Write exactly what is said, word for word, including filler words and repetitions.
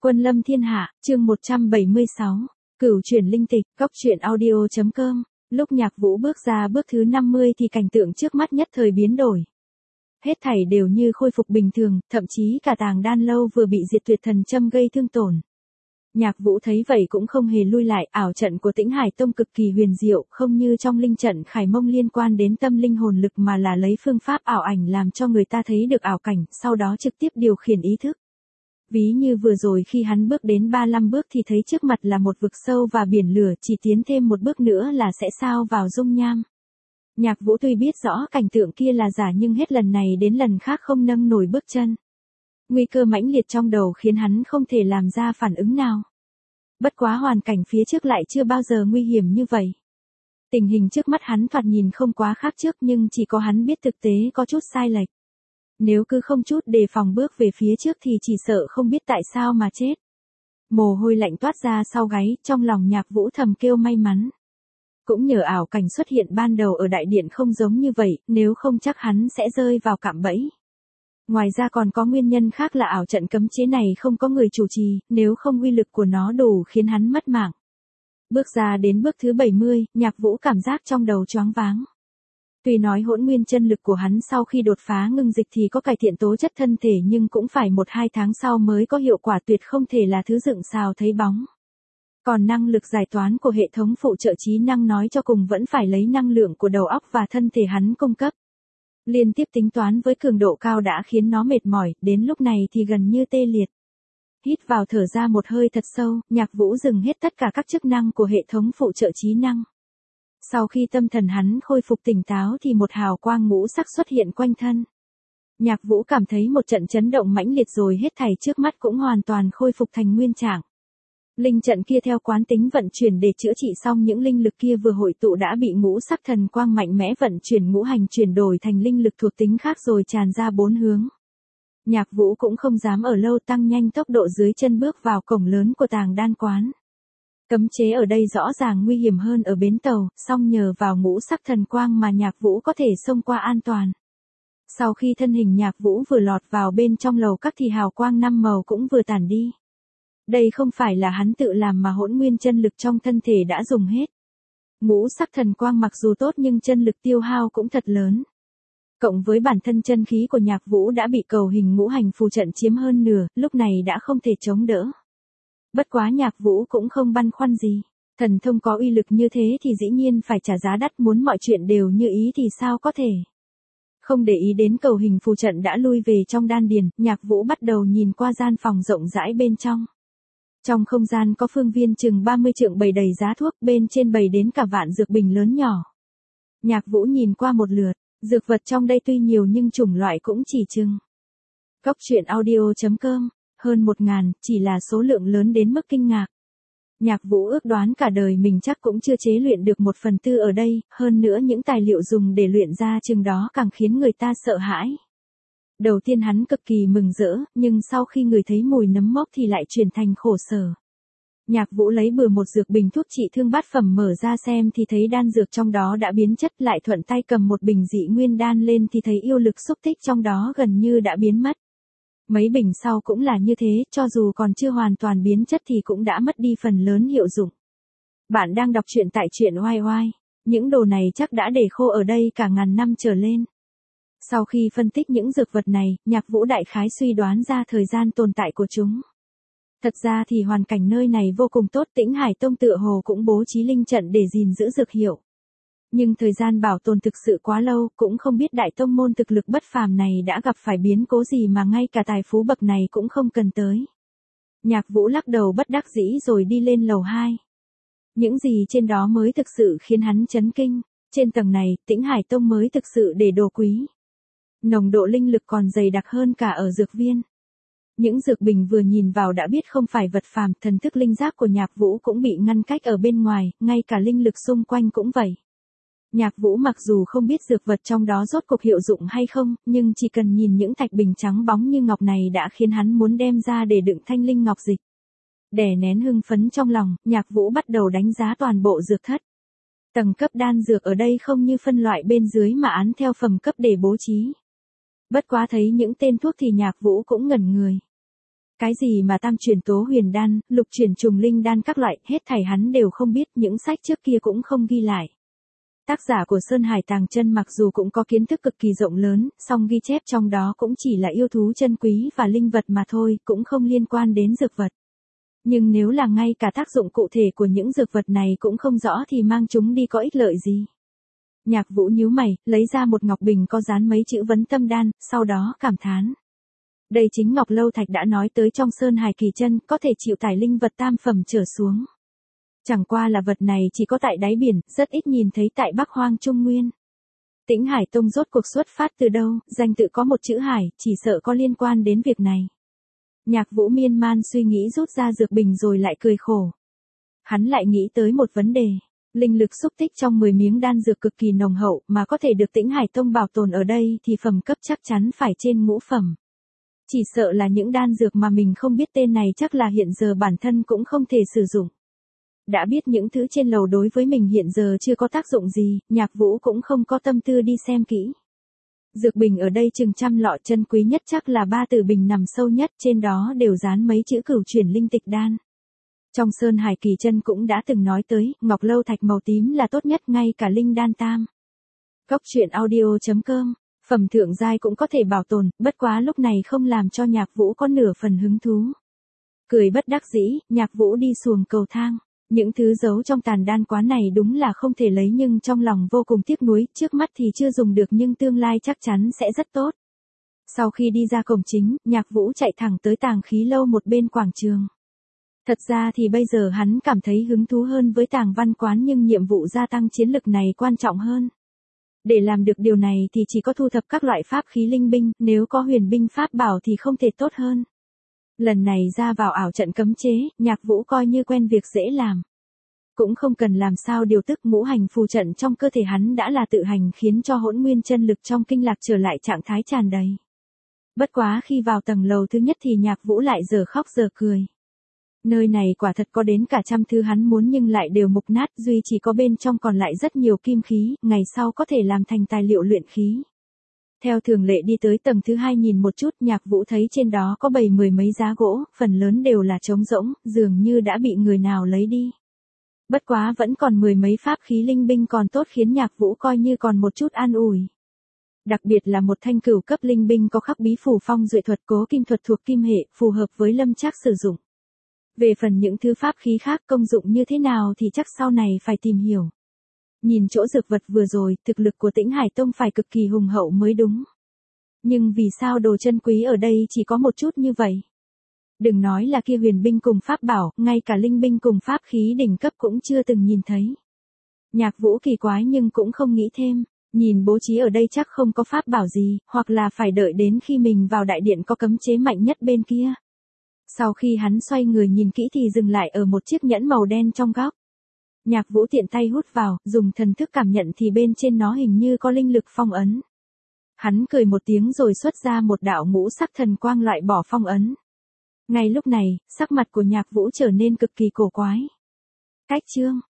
Quân lâm thiên hạ, chương một trăm bảy mươi sáu, Cửu chuyển linh tịch, góc truyện audio chấm com. Lúc Nhạc Vũ bước ra bước thứ năm mươi thì cảnh tượng trước mắt nhất thời biến đổi. Hết thảy đều như khôi phục bình thường, thậm chí cả tàng đan lâu vừa bị diệt tuyệt thần châm gây thương tổn. Nhạc Vũ thấy vậy cũng không hề lui lại, ảo trận của Tĩnh Hải Tông cực kỳ huyền diệu, không như trong linh trận Khải Mông liên quan đến tâm linh hồn lực mà là lấy phương pháp ảo ảnh làm cho người ta thấy được ảo cảnh, sau đó trực tiếp điều khiển ý thức. Ví như vừa rồi khi hắn bước đến ba mươi lăm bước thì thấy trước mặt là một vực sâu và biển lửa, chỉ tiến thêm một bước nữa là sẽ sao vào dung nham. Nhạc Vũ tuy biết rõ cảnh tượng kia là giả nhưng hết lần này đến lần khác không nâng nổi bước chân. Nguy cơ mãnh liệt trong đầu khiến hắn không thể làm ra phản ứng nào. Bất quá hoàn cảnh phía trước lại chưa bao giờ nguy hiểm như vậy. Tình hình trước mắt hắn thoạt nhìn không quá khác trước nhưng chỉ có hắn biết thực tế có chút sai lệch. Nếu cứ không chút đề phòng bước về phía trước thì chỉ sợ không biết tại sao mà chết. Mồ hôi lạnh toát ra sau gáy, trong lòng Nhạc Vũ thầm kêu may mắn. Cũng nhờ ảo cảnh xuất hiện ban đầu ở đại điện không giống như vậy, nếu không chắc hắn sẽ rơi vào cạm bẫy. Ngoài ra còn có nguyên nhân khác là ảo trận cấm chế này không có người chủ trì, nếu không uy lực của nó đủ khiến hắn mất mạng. Bước ra đến bước thứ bảy mươi, Nhạc Vũ cảm giác trong đầu choáng váng. Tuy nói hỗn nguyên chân lực của hắn sau khi đột phá ngưng dịch thì có cải thiện tố chất thân thể nhưng cũng phải một hai tháng sau mới có hiệu quả, tuyệt không thể là thứ dựng xào thấy bóng. Còn năng lực giải toán của hệ thống phụ trợ trí năng nói cho cùng vẫn phải lấy năng lượng của đầu óc và thân thể hắn cung cấp. Liên tiếp tính toán với cường độ cao đã khiến nó mệt mỏi, đến lúc này thì gần như tê liệt. Hít vào thở ra một hơi thật sâu, Nhạc Vũ dừng hết tất cả các chức năng của hệ thống phụ trợ trí năng. Sau khi tâm thần hắn khôi phục tỉnh táo thì một hào quang ngũ sắc xuất hiện quanh thân. Nhạc Vũ cảm thấy một trận chấn động mãnh liệt rồi hết thảy trước mắt cũng hoàn toàn khôi phục thành nguyên trạng. Linh trận kia theo quán tính vận chuyển để chữa trị xong những linh lực kia vừa hội tụ đã bị ngũ sắc thần quang mạnh mẽ vận chuyển ngũ hành chuyển đổi thành linh lực thuộc tính khác rồi tràn ra bốn hướng. Nhạc Vũ cũng không dám ở lâu, tăng nhanh tốc độ dưới chân bước vào cổng lớn của tàng đan quán. Cấm chế ở đây rõ ràng nguy hiểm hơn ở bến tàu, song nhờ vào ngũ sắc thần quang mà Nhạc Vũ có thể xông qua an toàn. Sau khi thân hình Nhạc Vũ vừa lọt vào bên trong lầu các thì hào quang năm màu cũng vừa tản đi. Đây không phải là hắn tự làm mà hỗn nguyên chân lực trong thân thể đã dùng hết. Ngũ sắc thần quang mặc dù tốt nhưng chân lực tiêu hao cũng thật lớn. Cộng với bản thân chân khí của Nhạc Vũ đã bị cầu hình ngũ hành phù trận chiếm hơn nửa, lúc này đã không thể chống đỡ. Bất quá Nhạc Vũ cũng không băn khoăn gì. Thần thông có uy lực như thế thì dĩ nhiên phải trả giá đắt, muốn mọi chuyện đều như ý thì sao có thể. Không để ý đến cầu hình phù trận đã lui về trong đan điền, Nhạc Vũ bắt đầu nhìn qua gian phòng rộng rãi bên trong. Trong không gian có phương viên chừng ba mươi trượng bày đầy giá thuốc, bên trên bày đến cả vạn dược bình lớn nhỏ. Nhạc Vũ nhìn qua một lượt, dược vật trong đây tuy nhiều nhưng chủng loại cũng chỉ chừng. Góc truyện audio chấm com, hơn một ngàn, chỉ là số lượng lớn đến mức kinh ngạc. Nhạc Vũ ước đoán cả đời mình chắc cũng chưa chế luyện được một phần tư ở đây, hơn nữa những tài liệu dùng để luyện ra chừng đó càng khiến người ta sợ hãi. Đầu tiên hắn cực kỳ mừng rỡ, nhưng sau khi người thấy mùi nấm mốc thì lại chuyển thành khổ sở. Nhạc Vũ lấy bừa một dược bình thuốc trị thương bát phẩm mở ra xem thì thấy đan dược trong đó đã biến chất, lại thuận tay cầm một bình dị nguyên đan lên thì thấy yêu lực xúc tích trong đó gần như đã biến mất. Mấy bình sau cũng là như thế, cho dù còn chưa hoàn toàn biến chất thì cũng đã mất đi phần lớn hiệu dụng. Bạn đang đọc truyện tại truyện oai oai, những đồ này chắc đã để khô ở đây cả ngàn năm trở lên. Sau khi phân tích những dược vật này, Nhạc Vũ đại khái suy đoán ra thời gian tồn tại của chúng. Thật ra thì hoàn cảnh nơi này vô cùng tốt, Tĩnh Hải Tông tựa hồ cũng bố trí linh trận để gìn giữ dược hiệu. Nhưng thời gian bảo tồn thực sự quá lâu, cũng không biết đại tông môn thực lực bất phàm này đã gặp phải biến cố gì mà ngay cả tài phú bậc này cũng không cần tới. Nhạc Vũ lắc đầu bất đắc dĩ rồi đi lên lầu hai. Những gì trên đó mới thực sự khiến hắn chấn kinh, trên tầng này, Tĩnh Hải Tông mới thực sự để đồ quý. Nồng độ linh lực còn dày đặc hơn cả ở dược viên. Những dược bình vừa nhìn vào đã biết không phải vật phàm, thần thức linh giác của Nhạc Vũ cũng bị ngăn cách ở bên ngoài, ngay cả linh lực xung quanh cũng vậy. Nhạc Vũ mặc dù không biết dược vật trong đó rốt cuộc hiệu dụng hay không, nhưng chỉ cần nhìn những thạch bình trắng bóng như ngọc này đã khiến hắn muốn đem ra để đựng thanh linh ngọc dịch. Đè nén hưng phấn trong lòng, Nhạc Vũ bắt đầu đánh giá toàn bộ dược thất. Tầng cấp đan dược ở đây không như phân loại bên dưới mà án theo phẩm cấp để bố trí. Bất quá thấy những tên thuốc thì Nhạc Vũ cũng ngẩn người. Cái gì mà tam chuyển tố huyền đan, lục chuyển trùng linh đan các loại, hết thảy hắn đều không biết, những sách trước kia cũng không ghi lại. Tác giả của Sơn Hải Tàng Chân mặc dù cũng có kiến thức cực kỳ rộng lớn, song ghi chép trong đó cũng chỉ là yêu thú chân quý và linh vật mà thôi, cũng không liên quan đến dược vật. Nhưng nếu là ngay cả tác dụng cụ thể của những dược vật này cũng không rõ thì mang chúng đi có ích lợi gì. Nhạc Vũ nhíu mày, lấy ra một ngọc bình có dán mấy chữ vấn tâm đan, sau đó cảm thán. Đây chính Ngọc Lâu Thạch đã nói tới trong Sơn Hải Kỳ Chân, có thể chịu tải linh vật tam phẩm trở xuống. Chẳng qua là vật này chỉ có tại đáy biển, rất ít nhìn thấy tại Bắc Hoang Trung Nguyên. Tĩnh Hải Tông rốt cuộc xuất phát từ đâu, danh tự có một chữ Hải, chỉ sợ có liên quan đến việc này. Nhạc Vũ miên man suy nghĩ rút ra dược bình rồi lại cười khổ. Hắn lại nghĩ tới một vấn đề. Linh lực xúc tích trong mười miếng đan dược cực kỳ nồng hậu mà có thể được Tĩnh Hải Tông bảo tồn ở đây thì phẩm cấp chắc chắn phải trên ngũ phẩm. Chỉ sợ là những đan dược mà mình không biết tên này chắc là hiện giờ bản thân cũng không thể sử dụng. Đã biết những thứ trên lầu đối với mình hiện giờ chưa có tác dụng gì, Nhạc Vũ cũng không có tâm tư đi xem kỹ. Dược bình ở đây chừng trăm lọ, chân quý nhất chắc là ba tử bình nằm sâu nhất, trên đó đều dán mấy chữ cửu chuyển linh tịch đan. Trong Sơn Hải Kỳ Chân cũng đã từng nói tới, Ngọc Lâu Thạch màu tím là tốt nhất, ngay cả linh đan tam. Cốc truyện audio chấm com, phẩm thượng giai cũng có thể bảo tồn, bất quá lúc này không làm cho Nhạc Vũ có nửa phần hứng thú. Cười bất đắc dĩ, Nhạc Vũ đi xuồng cầu thang. Những thứ giấu trong tàn đan quán này đúng là không thể lấy, nhưng trong lòng vô cùng tiếc nuối, trước mắt thì chưa dùng được nhưng tương lai chắc chắn sẽ rất tốt. Sau khi đi ra cổng chính, Nhạc Vũ chạy thẳng tới Tàng Khí Lâu một bên quảng trường. Thật ra thì bây giờ hắn cảm thấy hứng thú hơn với Tàng Văn quán, nhưng nhiệm vụ gia tăng chiến lực này quan trọng hơn. Để làm được điều này thì chỉ có thu thập các loại pháp khí linh binh, nếu có huyền binh pháp bảo thì không thể tốt hơn. Lần này ra vào ảo trận cấm chế, Nhạc Vũ coi như quen việc dễ làm. Cũng không cần làm sao điều tức, ngũ hành phù trận trong cơ thể hắn đã là tự hành khiến cho hỗn nguyên chân lực trong kinh lạc trở lại trạng thái tràn đầy. Bất quá khi vào tầng lầu thứ nhất thì Nhạc Vũ lại giờ khóc giờ cười. Nơi này quả thật có đến cả trăm thứ hắn muốn nhưng lại đều mục nát, duy chỉ có bên trong còn lại rất nhiều kim khí, ngày sau có thể làm thành tài liệu luyện khí. Theo thường lệ đi tới tầng thứ hai nhìn một chút, Nhạc Vũ thấy trên đó có bày mười mấy giá gỗ, phần lớn đều là trống rỗng, dường như đã bị người nào lấy đi. Bất quá vẫn còn mười mấy pháp khí linh binh còn tốt, khiến Nhạc Vũ coi như còn một chút an ủi. Đặc biệt là một thanh cửu cấp linh binh có khắc bí phủ phong duệ thuật cố kim thuật thuộc kim hệ, phù hợp với Lâm Trác sử dụng. Về phần những thứ pháp khí khác công dụng như thế nào thì chắc sau này phải tìm hiểu. Nhìn chỗ dược vật vừa rồi, thực lực của Tĩnh Hải Tông phải cực kỳ hùng hậu mới đúng. Nhưng vì sao đồ chân quý ở đây chỉ có một chút như vậy? Đừng nói là kia huyền binh cùng pháp bảo, ngay cả linh binh cùng pháp khí đỉnh cấp cũng chưa từng nhìn thấy. Nhạc Vũ kỳ quái nhưng cũng không nghĩ thêm, nhìn bố trí ở đây chắc không có pháp bảo gì, hoặc là phải đợi đến khi mình vào đại điện có cấm chế mạnh nhất bên kia. Sau khi hắn xoay người nhìn kỹ thì dừng lại ở một chiếc nhẫn màu đen trong góc. Nhạc Vũ tiện tay hút vào, dùng thần thức cảm nhận thì bên trên nó hình như có linh lực phong ấn. Hắn cười một tiếng rồi xuất ra một đạo ngũ sắc thần quang loại bỏ phong ấn. Ngay lúc này, sắc mặt của Nhạc Vũ trở nên cực kỳ cổ quái. Cách chương